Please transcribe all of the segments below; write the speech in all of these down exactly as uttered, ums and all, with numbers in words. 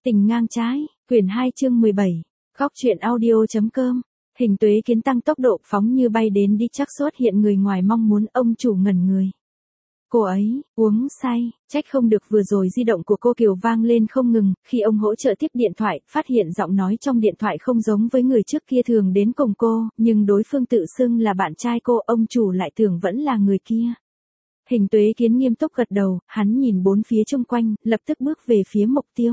Tình ngang trái, quyển hai chương mười bảy, góc truyện audio.com. Hình Tuế Kiến tăng tốc độ phóng như bay đến đi chắc xuất hiện người ngoài mong muốn ông chủ ngẩn người. Cô ấy, uống say, trách không được vừa rồi di động của cô Kiều vang lên không ngừng, khi ông hỗ trợ tiếp điện thoại, phát hiện giọng nói trong điện thoại không giống với người trước kia thường đến cùng cô, nhưng đối phương tự xưng là bạn trai cô, ông chủ lại tưởng vẫn là người kia. Hình Tuế Kiến nghiêm túc gật đầu, hắn nhìn bốn phía xung quanh, lập tức bước về phía mục tiêu.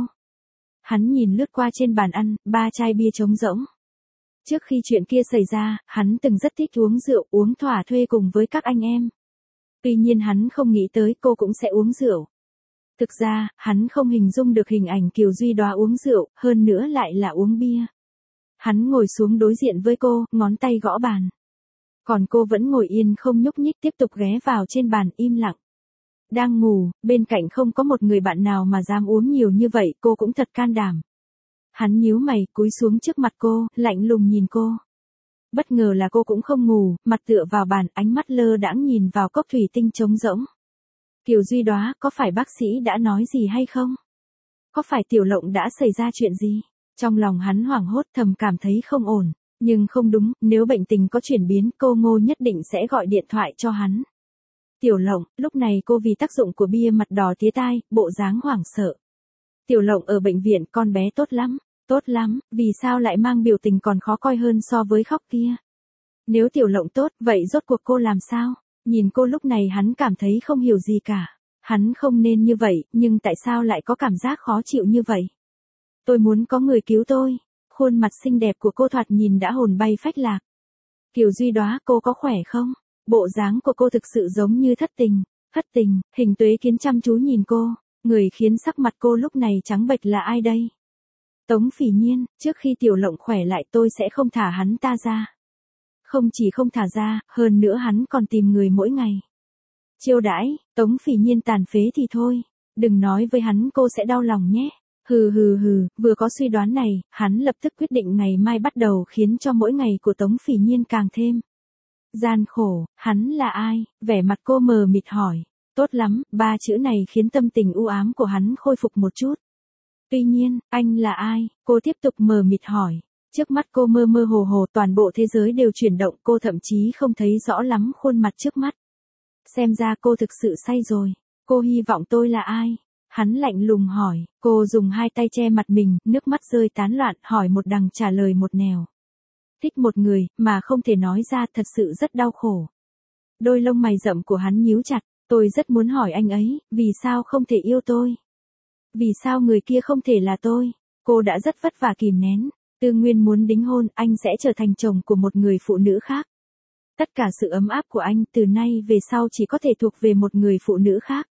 Hắn nhìn lướt qua trên bàn ăn, ba chai bia trống rỗng. Trước khi chuyện kia xảy ra, hắn từng rất thích uống rượu, uống thỏa thuê cùng với các anh em. Tuy nhiên hắn không nghĩ tới cô cũng sẽ uống rượu. Thực ra, hắn không hình dung được hình ảnh Kiều Duy Đoá uống rượu, hơn nữa lại là uống bia. Hắn ngồi xuống đối diện với cô, ngón tay gõ bàn. Còn cô vẫn ngồi yên không nhúc nhích tiếp tục ghé vào trên bàn im lặng. Đang ngủ, bên cạnh không có một người bạn nào mà dám uống nhiều như vậy, cô cũng thật can đảm. Hắn nhíu mày, cúi xuống trước mặt cô, lạnh lùng nhìn cô. Bất ngờ là cô cũng không ngủ, mặt tựa vào bàn, ánh mắt lơ đãng nhìn vào cốc thủy tinh trống rỗng. Kiều Duy Đoá, có phải bác sĩ đã nói gì hay không? Có phải Tiểu Lộng đã xảy ra chuyện gì? Trong lòng hắn hoảng hốt thầm cảm thấy không ổn. Nhưng không đúng, nếu bệnh tình có chuyển biến, cô Ngô nhất định sẽ gọi điện thoại cho hắn. Tiểu Lộng, lúc này cô vì tác dụng của bia mặt đỏ tía tai, bộ dáng hoảng sợ. Tiểu Lộng ở bệnh viện, con bé tốt lắm, tốt lắm, vì sao lại mang biểu tình còn khó coi hơn so với khóc kia? Nếu Tiểu Lộng tốt, vậy rốt cuộc cô làm sao? Nhìn cô lúc này hắn cảm thấy không hiểu gì cả. Hắn không nên như vậy, nhưng tại sao lại có cảm giác khó chịu như vậy? Tôi muốn có người cứu tôi. Khuôn mặt xinh đẹp của cô thoạt nhìn đã hồn bay phách lạc. Kiều Duy Đoá, cô có khỏe không? Bộ dáng của cô thực sự giống như thất tình. Thất tình, Hình Tuế Kiến chăm chú nhìn cô. Người khiến sắc mặt cô lúc này trắng bệch là ai đây? Tống Phỉ Nhiên, trước khi Tiểu Lộng khỏe lại tôi sẽ không thả hắn ta ra. Không chỉ không thả ra, hơn nữa hắn còn tìm người mỗi ngày. Chiêu đãi, Tống Phỉ Nhiên tàn phế thì thôi. Đừng nói với hắn cô sẽ đau lòng nhé. Hừ hừ hừ, vừa có suy đoán này, hắn lập tức quyết định ngày mai bắt đầu khiến cho mỗi ngày của Tống Phỉ Nhiên càng thêm gian khổ. Hắn là ai? Vẻ mặt cô mờ mịt hỏi. Tốt lắm, ba chữ này khiến tâm tình u ám của hắn khôi phục một chút. Tuy nhiên, anh là ai? Cô tiếp tục mờ mịt hỏi. Trước mắt cô mơ mơ hồ hồ, toàn bộ thế giới đều chuyển động, cô thậm chí không thấy rõ lắm khuôn mặt trước mắt. Xem ra cô thực sự say rồi. Cô hy vọng tôi là ai? Hắn lạnh lùng hỏi, cô dùng hai tay che mặt mình, nước mắt rơi tán loạn, hỏi một đằng trả lời một nẻo. Thích một người, mà không thể nói ra, thật sự rất đau khổ. Đôi lông mày rậm của hắn nhíu chặt, tôi rất muốn hỏi anh ấy, vì sao không thể yêu tôi? Vì sao người kia không thể là tôi? Cô đã rất vất vả kìm nén, Tư Nguyên muốn đính hôn, anh sẽ trở thành chồng của một người phụ nữ khác. Tất cả sự ấm áp của anh, từ nay về sau chỉ có thể thuộc về một người phụ nữ khác.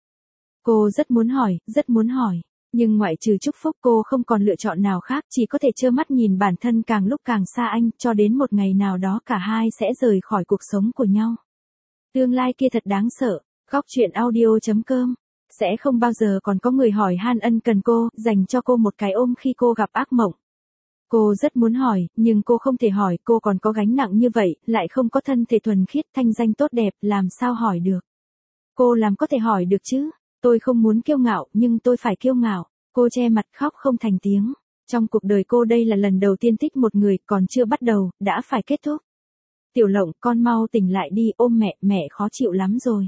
Cô rất muốn hỏi, rất muốn hỏi, nhưng ngoại trừ chúc phúc cô không còn lựa chọn nào khác, chỉ có thể trơ mắt nhìn bản thân càng lúc càng xa anh, cho đến một ngày nào đó cả hai sẽ rời khỏi cuộc sống của nhau. Tương lai kia thật đáng sợ. Góc truyện audio.com. Sẽ không bao giờ còn có người hỏi han ân cần cô, dành cho cô một cái ôm khi cô gặp ác mộng. Cô rất muốn hỏi, nhưng cô không thể hỏi, cô còn có gánh nặng như vậy, lại không có thân thể thuần khiết, thanh danh tốt đẹp, làm sao hỏi được. Cô làm có thể hỏi được chứ. Tôi không muốn kiêu ngạo, nhưng tôi phải kiêu ngạo. Cô che mặt khóc không thành tiếng. Trong cuộc đời cô đây là lần đầu tiên thích một người, còn chưa bắt đầu, đã phải kết thúc. Tiểu Lộng, con mau tỉnh lại đi, ôm mẹ, mẹ khó chịu lắm rồi.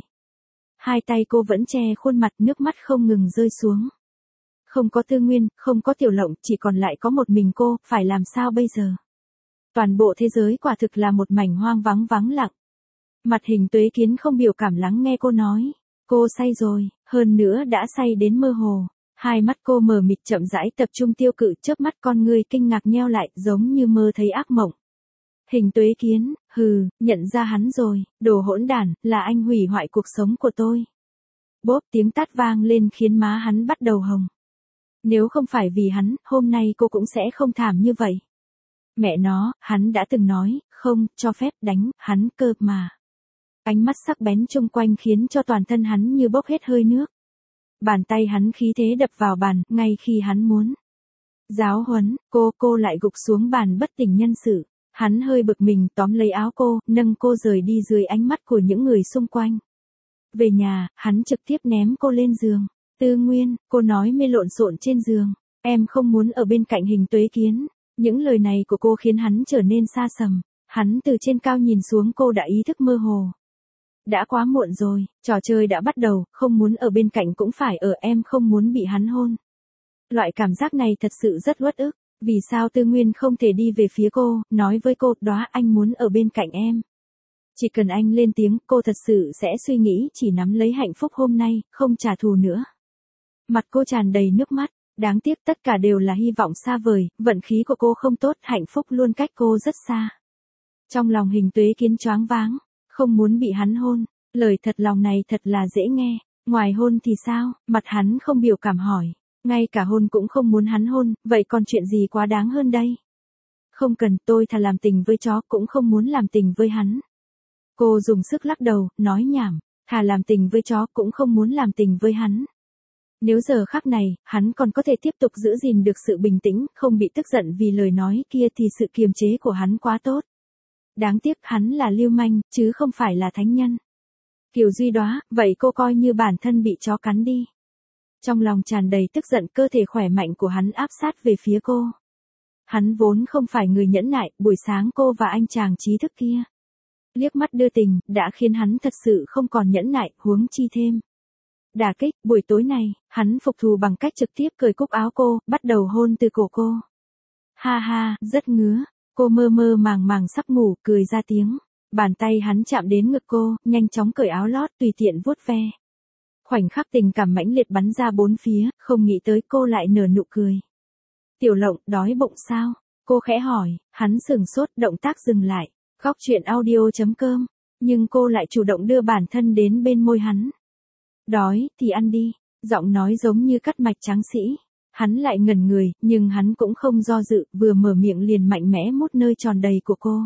Hai tay cô vẫn che khuôn mặt, nước mắt không ngừng rơi xuống. Không có Tư Nguyên, không có Tiểu Lộng, chỉ còn lại có một mình cô, phải làm sao bây giờ? Toàn bộ thế giới quả thực là một mảnh hoang vắng vắng lặng. Mặt Hình Tuế Kiến không biểu cảm lắng nghe cô nói. Cô say rồi, hơn nữa đã say đến mơ hồ. Hai mắt cô mờ mịt chậm rãi tập trung tiêu cự, chớp mắt con ngươi kinh ngạc nheo lại, giống như mơ thấy ác mộng. Hình Tuế Kiến, hừ, nhận ra hắn rồi, đồ hỗn đản, là anh hủy hoại cuộc sống của tôi. Bốp tiếng tát vang lên khiến má hắn bắt đầu hồng. Nếu không phải vì hắn, hôm nay cô cũng sẽ không thảm như vậy. Mẹ nó, hắn đã từng nói, không, cho phép đánh, hắn cơ mà. Ánh mắt sắc bén chung quanh khiến cho toàn thân hắn như bốc hết hơi nước. Bàn tay hắn khí thế đập vào bàn, ngay khi hắn muốn giáo huấn, cô, cô lại gục xuống bàn bất tỉnh nhân sự. Hắn hơi bực mình tóm lấy áo cô, nâng cô rời đi dưới ánh mắt của những người xung quanh. Về nhà, hắn trực tiếp ném cô lên giường. Tư Nguyên, cô nói mê lộn xộn trên giường. Em không muốn ở bên cạnh Hình Tuế Kiến. Những lời này của cô khiến hắn trở nên xa sầm. Hắn từ trên cao nhìn xuống cô đã ý thức mơ hồ. Đã quá muộn rồi, trò chơi đã bắt đầu, không muốn ở bên cạnh cũng phải ở, em không muốn bị hắn hôn. Loại cảm giác này thật sự rất uất ức. Vì sao Tư Nguyên không thể đi về phía cô, nói với cô, đó anh muốn ở bên cạnh em. Chỉ cần anh lên tiếng, cô thật sự sẽ suy nghĩ chỉ nắm lấy hạnh phúc hôm nay, không trả thù nữa. Mặt cô tràn đầy nước mắt, đáng tiếc tất cả đều là hy vọng xa vời, vận khí của cô không tốt, hạnh phúc luôn cách cô rất xa. Trong lòng Hình Tuế Kiến choáng váng, không muốn bị hắn hôn, lời thật lòng này thật là dễ nghe, ngoài hôn thì sao, mặt hắn không biểu cảm hỏi, ngay cả hôn cũng không muốn hắn hôn, vậy còn chuyện gì quá đáng hơn đây? Không cần, tôi thà làm tình với chó cũng không muốn làm tình với hắn. Cô dùng sức lắc đầu, nói nhảm, thà làm tình với chó cũng không muốn làm tình với hắn. Nếu giờ khắc này, hắn còn có thể tiếp tục giữ gìn được sự bình tĩnh, không bị tức giận vì lời nói kia thì sự kiềm chế của hắn quá tốt. Đáng tiếc hắn là lưu manh, chứ không phải là thánh nhân. Kiều Duy Đóa, vậy cô coi như bản thân bị chó cắn đi. Trong lòng tràn đầy tức giận, cơ thể khỏe mạnh của hắn áp sát về phía cô. Hắn vốn không phải người nhẫn nại, buổi sáng cô và anh chàng trí thức kia liếc mắt đưa tình, đã khiến hắn thật sự không còn nhẫn nại, huống chi thêm. Đả kích, buổi tối này, hắn phục thù bằng cách trực tiếp cởi cúc áo cô, bắt đầu hôn từ cổ cô. Ha ha, rất ngứa, cô mơ mơ màng màng sắp ngủ, cười ra tiếng. Bàn tay hắn chạm đến ngực cô, nhanh chóng cởi áo lót, tùy tiện vuốt ve. Khoảnh khắc tình cảm mãnh liệt bắn ra bốn phía, không nghĩ tới cô lại nở nụ cười. Tiểu Lộng, đói bụng sao? Cô khẽ hỏi, hắn sừng sốt, động tác dừng lại. Khóc chuyện audio chấm com, nhưng cô lại chủ động đưa bản thân đến bên môi hắn. Đói, thì ăn đi, giọng nói giống như cắt mạch tráng sĩ. Hắn lại ngẩn người, nhưng hắn cũng không do dự, vừa mở miệng liền mạnh mẽ mút nơi tròn đầy của cô.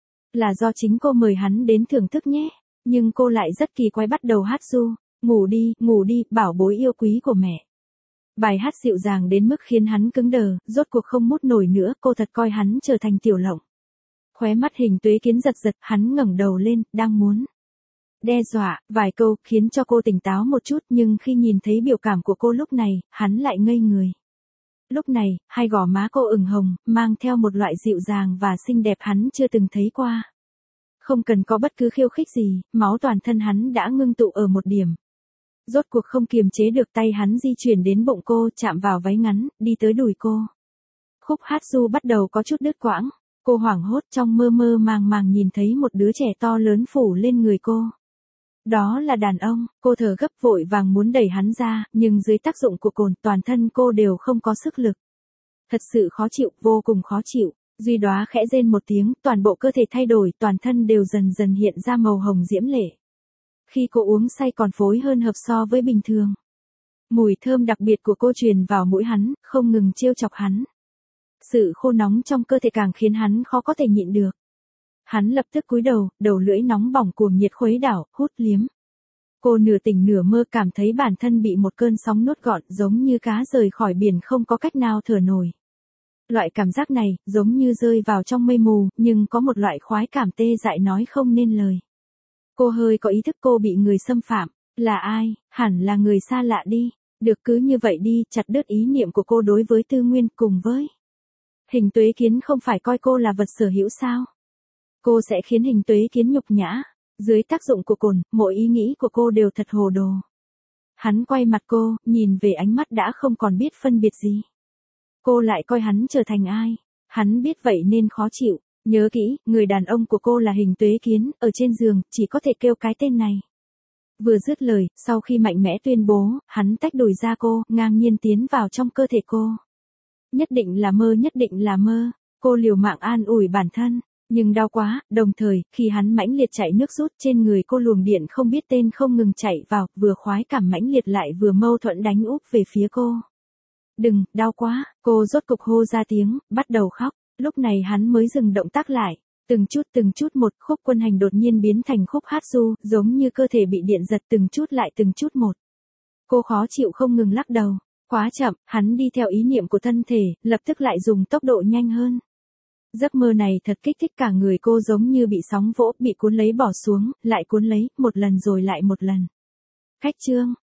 Là do chính cô mời hắn đến thưởng thức nhé, nhưng cô lại rất kỳ quái bắt đầu hát ru. Ngủ đi, ngủ đi, bảo bối yêu quý của mẹ. Bài hát dịu dàng đến mức khiến hắn cứng đờ, rốt cuộc không mút nổi nữa, cô thật coi hắn trở thành Tiểu Lộng. Khóe mắt Hình Tuế Kiến giật giật, hắn ngẩng đầu lên, đang muốn đe dọa, vài câu, khiến cho cô tỉnh táo một chút, nhưng khi nhìn thấy biểu cảm của cô lúc này, hắn lại ngây người. Lúc này, hai gò má cô ửng hồng, mang theo một loại dịu dàng và xinh đẹp hắn chưa từng thấy qua. Không cần có bất cứ khiêu khích gì, máu toàn thân hắn đã ngưng tụ ở một điểm. Rốt cuộc không kiềm chế được, tay hắn di chuyển đến bụng cô, chạm vào váy ngắn, đi tới đùi cô. Khúc hát ru bắt đầu có chút đứt quãng. Cô hoảng hốt, trong mơ mơ màng màng nhìn thấy một đứa trẻ to lớn phủ lên người cô. Đó là đàn ông, cô thở gấp vội vàng muốn đẩy hắn ra, nhưng dưới tác dụng của cồn, toàn thân cô đều không có sức lực. Thật sự khó chịu, vô cùng khó chịu. Duy Đóa khẽ rên một tiếng, toàn bộ cơ thể thay đổi, toàn thân đều dần dần hiện ra màu hồng diễm lệ. Khi cô uống say còn phối hơn hợp so với bình thường. Mùi thơm đặc biệt của cô truyền vào mũi hắn, không ngừng trêu chọc hắn. Sự khô nóng trong cơ thể càng khiến hắn khó có thể nhịn được. Hắn lập tức cúi đầu, đầu lưỡi nóng bỏng cuồng nhiệt khuấy đảo, hút liếm. Cô nửa tỉnh nửa mơ cảm thấy bản thân bị một cơn sóng nuốt gọn, giống như cá rời khỏi biển không có cách nào thở nổi. Loại cảm giác này, giống như rơi vào trong mây mù, nhưng có một loại khoái cảm tê dại nói không nên lời. Cô hơi có ý thức cô bị người xâm phạm. Là ai? Hẳn là người xa lạ đi. Được, cứ như vậy đi, chặt đứt ý niệm của cô đối với Tư Nguyên, cùng với Hình Tuế Kiến không phải coi cô là vật sở hữu sao? Cô sẽ khiến Hình Tuế Kiến nhục nhã. Dưới tác dụng của cồn, mỗi ý nghĩ của cô đều thật hồ đồ. Hắn quay mặt cô, nhìn về ánh mắt đã không còn biết phân biệt gì. Cô lại coi hắn trở thành ai? Hắn biết vậy nên khó chịu. Nhớ kỹ, người đàn ông của cô là Hình Tuế Kiến, ở trên giường, chỉ có thể kêu cái tên này. Vừa dứt lời, sau khi mạnh mẽ tuyên bố, hắn tách đùi ra cô, ngang nhiên tiến vào trong cơ thể cô. Nhất định là mơ, nhất định là mơ. Cô liều mạng an ủi bản thân, nhưng đau quá, đồng thời, khi hắn mãnh liệt chạy nước rút trên người cô, luồng điện không biết tên không ngừng chạy vào, vừa khoái cảm mãnh liệt lại vừa mâu thuẫn đánh úp về phía cô. Đừng, đau quá, cô rốt cục hô ra tiếng, bắt đầu khóc. Lúc này hắn mới dừng động tác lại. Từng chút từng chút một, Khúc Quân Hành đột nhiên biến thành khúc hát ru, giống như cơ thể bị điện giật, từng chút lại từng chút một. Cô khó chịu không ngừng lắc đầu. Quá chậm, hắn đi theo ý niệm của thân thể, lập tức lại dùng tốc độ nhanh hơn. Giấc mơ này thật kích thích, cả người cô giống như bị sóng vỗ, bị cuốn lấy bỏ xuống, lại cuốn lấy, một lần rồi lại một lần. Khách chương